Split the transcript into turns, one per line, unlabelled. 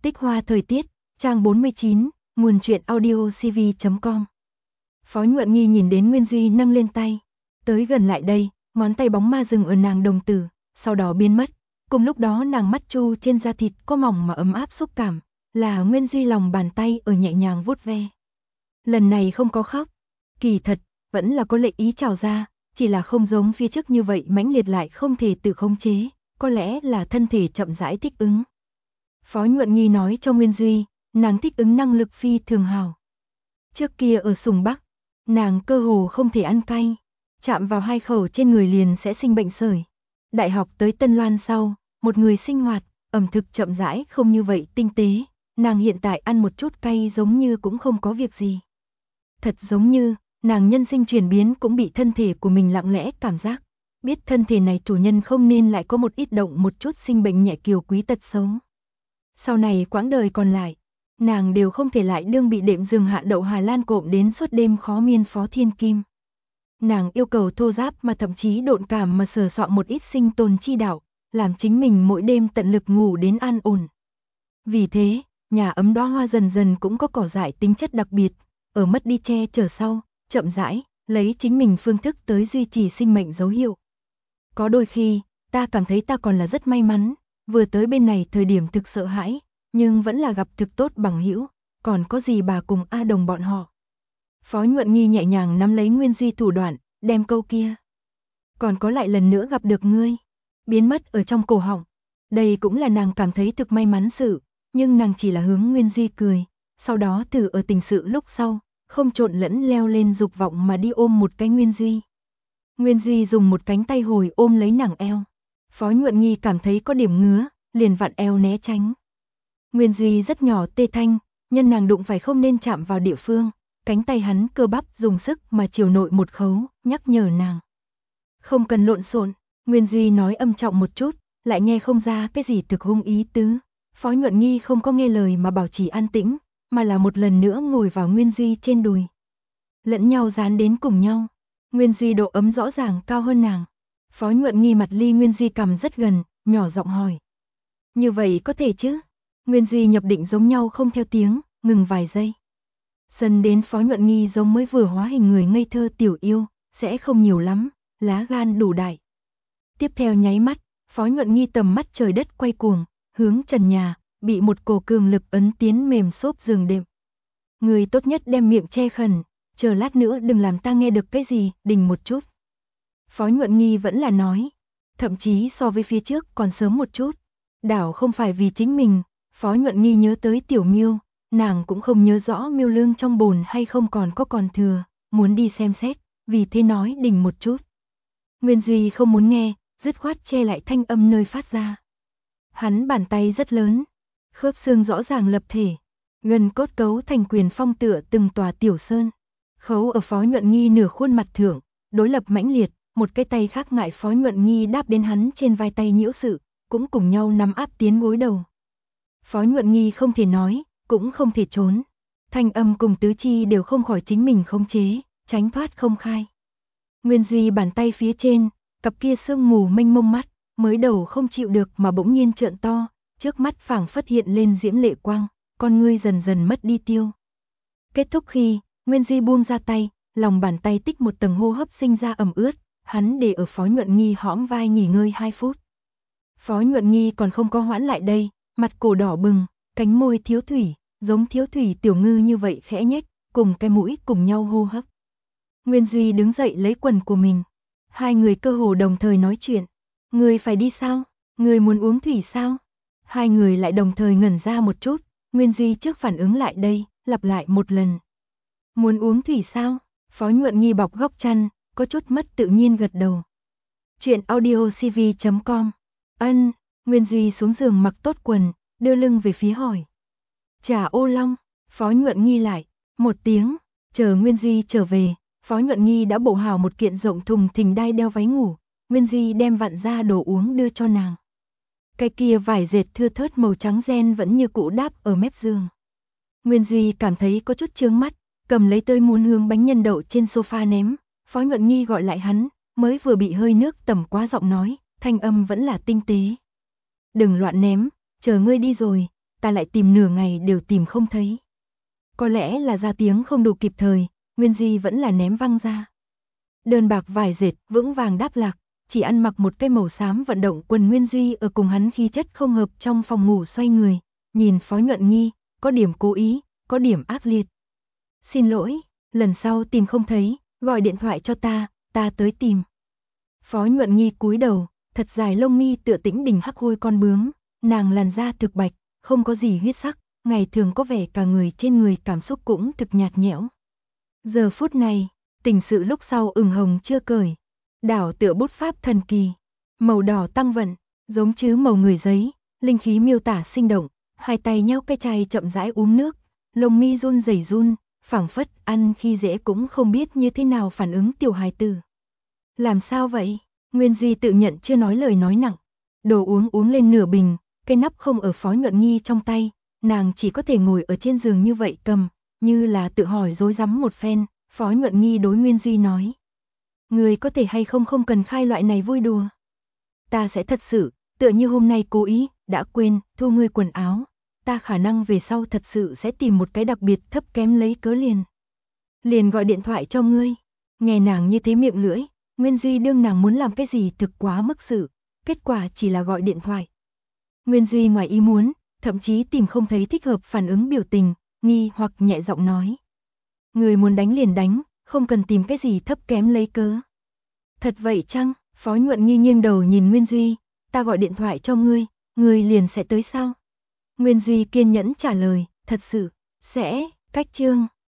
Tích hoa thời tiết, trang 49, nguồn truyện audio cv.com. Phó Nhuận Nghi nhìn đến Nguyên Duy nâng lên tay, tới gần lại đây, ngón tay bóng ma dừng ở nàng đồng tử, sau đó biến mất. Cùng lúc đó nàng mắt chu trên da thịt có mỏng mà ấm áp xúc cảm, là Nguyên Duy lòng bàn tay ở nhẹ nhàng vuốt ve. Lần này không có khóc, kỳ thật, vẫn là có lệ ý trào ra, chỉ là không giống phía trước như vậy mãnh liệt lại không thể tự khống chế, có lẽ là thân thể chậm rãi thích ứng. Phó Nhuận Nghi nói cho Nguyên Duy, nàng thích ứng năng lực phi thường hào. Trước kia ở Sùng Bắc, nàng cơ hồ không thể ăn cay, chạm vào hai khẩu trên người liền sẽ sinh bệnh sởi. Đại học tới Tân Loan sau, một người sinh hoạt, ẩm thực chậm rãi không như vậy tinh tế, nàng hiện tại ăn một chút cay giống như cũng không có việc gì. Thật giống như, nàng nhân sinh chuyển biến cũng bị thân thể của mình lặng lẽ cảm giác, biết thân thể này chủ nhân không nên lại có một ít động một chút sinh bệnh nhẹ kiều quý tật xấu. Sau này quãng đời còn lại, nàng đều không thể lại đương bị đệm giường hạ đậu Hà Lan cộm đến suốt đêm khó miên Phó Thiên Kim. Nàng yêu cầu thô giáp mà thậm chí độn cảm mà sờ soạn một ít sinh tồn chi đạo, làm chính mình mỗi đêm tận lực ngủ đến an ổn. Vì thế, nhà ấm đóa hoa dần dần cũng có cỏ dại tính chất đặc biệt, ở mất đi che chở sau, chậm rãi, lấy chính mình phương thức tới duy trì sinh mệnh dấu hiệu. Có đôi khi, ta cảm thấy ta còn là rất may mắn, vừa tới bên này thời điểm thực sợ hãi, nhưng vẫn là gặp thực tốt bằng hữu, còn có gì bà cùng A Đồng bọn họ. Phó Nhuận Nghi nhẹ nhàng nắm lấy Nguyên Duy thủ đoạn, đem câu kia. Còn có lại lần nữa gặp được ngươi, biến mất ở trong cổ họng. Đây cũng là nàng cảm thấy thực may mắn sự, nhưng nàng chỉ là hướng Nguyên Duy cười, sau đó từ ở tình sự lúc sau, không trộn lẫn leo lên dục vọng mà đi ôm một cái Nguyên Duy. Nguyên Duy dùng một cánh tay hồi ôm lấy nàng eo. Phó Nhuận Nghi cảm thấy có điểm ngứa, liền vặn eo né tránh. Nguyên Duy rất nhỏ tê thanh, nhân nàng đụng phải không nên chạm vào địa phương, cánh tay hắn cơ bắp dùng sức mà chiều nội một khấu, nhắc nhở nàng. Không cần lộn xộn, Nguyên Duy nói âm trọng một chút, lại nghe không ra cái gì thực hung ý tứ. Phó Nhuận Nghi không có nghe lời mà bảo trì an tĩnh, mà là một lần nữa ngồi vào Nguyên Duy trên đùi. Lẫn nhau dán đến cùng nhau, Nguyên Duy độ ấm rõ ràng cao hơn nàng. Phó Nhuận Nghi mặt ly Nguyên Duy cầm rất gần, nhỏ giọng hỏi. Như vậy có thể chứ? Nguyên Duy nhập định giống nhau không theo tiếng, ngừng vài giây. Dần đến Phó Nhuận Nghi giống mới vừa hóa hình người ngây thơ tiểu yêu, sẽ không nhiều lắm, lá gan đủ đại. Tiếp theo nháy mắt, Phó Nhuận Nghi tầm mắt trời đất quay cuồng, hướng trần nhà, bị một cổ cường lực ấn tiến mềm xốp giường đệm. Người tốt nhất đem miệng che khẩn, chờ lát nữa đừng làm ta nghe được cái gì, đình một chút. Phó Nhuận Nghi vẫn là nói, thậm chí so với phía trước còn sớm một chút. Đảo không phải vì chính mình, Phó Nhuận Nghi nhớ tới Tiểu Miêu, nàng cũng không nhớ rõ miêu lương trong bồn hay không còn thừa, muốn đi xem xét, vì thế nói đình một chút. Nguyên Duy không muốn nghe, dứt khoát che lại thanh âm nơi phát ra. Hắn bàn tay rất lớn, khớp xương rõ ràng lập thể, gần cốt cấu thành quyền phong tựa từng tòa tiểu sơn. Khấu ở Phó Nhuận Nghi nửa khuôn mặt thượng, đối lập mãnh liệt, một cái tay khác ngại Phó Nhuận Nghi đáp đến hắn trên vai tay nhiễu sự, cũng cùng nhau nắm áp tiến gối đầu. Phó Nhuận Nghi không thể nói, cũng không thể trốn. Thanh âm cùng tứ chi đều không khỏi chính mình khống chế, tránh thoát không khai. Nguyên Duy bàn tay phía trên, cặp kia sương mù mênh mông mắt, mới đầu không chịu được mà bỗng nhiên trợn to, trước mắt phảng phất hiện lên diễm lệ quang, con ngươi dần dần mất đi tiêu. Kết thúc khi, Nguyên Duy buông ra tay, lòng bàn tay tích một tầng hô hấp sinh ra ẩm ướt, hắn để ở Phó Nhuận Nghi hõm vai nghỉ ngơi 2 phút. Phó Nhuận Nghi còn không có hoãn lại đây, mặt cổ đỏ bừng, cánh môi thiếu thủy, giống thiếu thủy tiểu ngư như vậy khẽ nhếch, cùng cái mũi cùng nhau hô hấp. Nguyên Duy đứng dậy lấy quần của mình. Hai người cơ hồ đồng thời nói chuyện. Người phải đi sao? Người muốn uống thủy sao? Hai người lại đồng thời ngẩn ra một chút, Nguyên Duy trước phản ứng lại đây, lặp lại một lần. Muốn uống thủy sao? Phó Nhuận Nghi bọc góc chăn, có chút mất tự nhiên gật đầu. Chuyện audio cv.com. Ân, Nguyên Duy xuống giường mặc tốt quần, đưa lưng về phía hỏi. Trà ô long, Phó Nhuận Nghi lại, một tiếng, chờ Nguyên Duy trở về, Phó Nhuận Nghi đã bổ hào một kiện rộng thùng thình đai đeo váy ngủ, Nguyên Duy đem vặn ra đồ uống đưa cho nàng. Cái kia vải dệt thưa thớt màu trắng ren vẫn như cũ đáp ở mép giường. Nguyên Duy cảm thấy có chút chướng mắt, cầm lấy tơi muốn hướng bánh nhân đậu trên sofa ném, Phó Nhuận Nghi gọi lại hắn, mới vừa bị hơi nước tẩm quá giọng nói, thanh âm vẫn là tinh tế. Đừng loạn ném, chờ ngươi đi rồi, ta lại tìm nửa ngày đều tìm không thấy. Có lẽ là ra tiếng không đủ kịp thời, Nguyên Duy vẫn là ném văng ra. Đơn bạc vải dệt, vững vàng đáp lạc, chỉ ăn mặc một cái màu xám vận động quần Nguyên Duy ở cùng hắn khí chất không hợp trong phòng ngủ xoay người, nhìn Phó Nhuận Nghi, có điểm cố ý, có điểm ác liệt. Xin lỗi, lần sau tìm không thấy, gọi điện thoại cho ta tới tìm. Phó Nhuận Nghi cúi đầu, thật dài lông mi tựa tĩnh đình hắc hôi con bướm, nàng làn da thực bạch, không có gì huyết sắc, ngày thường có vẻ cả người trên người cảm xúc cũng thực nhạt nhẽo. Giờ phút này, tình sự lúc sau ửng hồng chưa cởi, đảo tựa bút pháp thần kỳ, màu đỏ tăng vận, giống chứ màu người giấy, linh khí miêu tả sinh động, hai tay nheo cái chai chậm rãi uống nước, lông mi run rẩy run, phảng phất ăn khi dễ cũng không biết như thế nào phản ứng tiểu hài tử. Làm sao vậy? Nguyên Duy tự nhận chưa nói lời nói nặng, đồ uống lên nửa bình, cái nắp không ở Phó Nhuận Nghi trong tay, nàng chỉ có thể ngồi ở trên giường như vậy cầm, như là tự hỏi rối rắm một phen. Phó Nhuận Nghi đối Nguyên Duy nói, người có thể hay không cần khai loại này vui đùa. Ta sẽ thật sự, tựa như hôm nay cố ý, đã quên, thu ngươi quần áo, ta khả năng về sau thật sự sẽ tìm một cái đặc biệt thấp kém lấy cớ liền gọi điện thoại cho ngươi. Nghe nàng như thế miệng lưỡi, Nguyên Duy đương nàng muốn làm cái gì thực quá mức sự, kết quả chỉ là gọi điện thoại. Nguyên Duy ngoài ý muốn, thậm chí tìm không thấy thích hợp phản ứng biểu tình, nghi hoặc nhẹ giọng nói. Người muốn đánh liền đánh, không cần tìm cái gì thấp kém lấy cớ. Thật vậy chăng? Phó Nhuận Nghi nghiêng đầu nhìn Nguyên Duy, ta gọi điện thoại cho ngươi liền sẽ tới sao? Nguyên Duy kiên nhẫn trả lời, thật sự, sẽ, cách chương.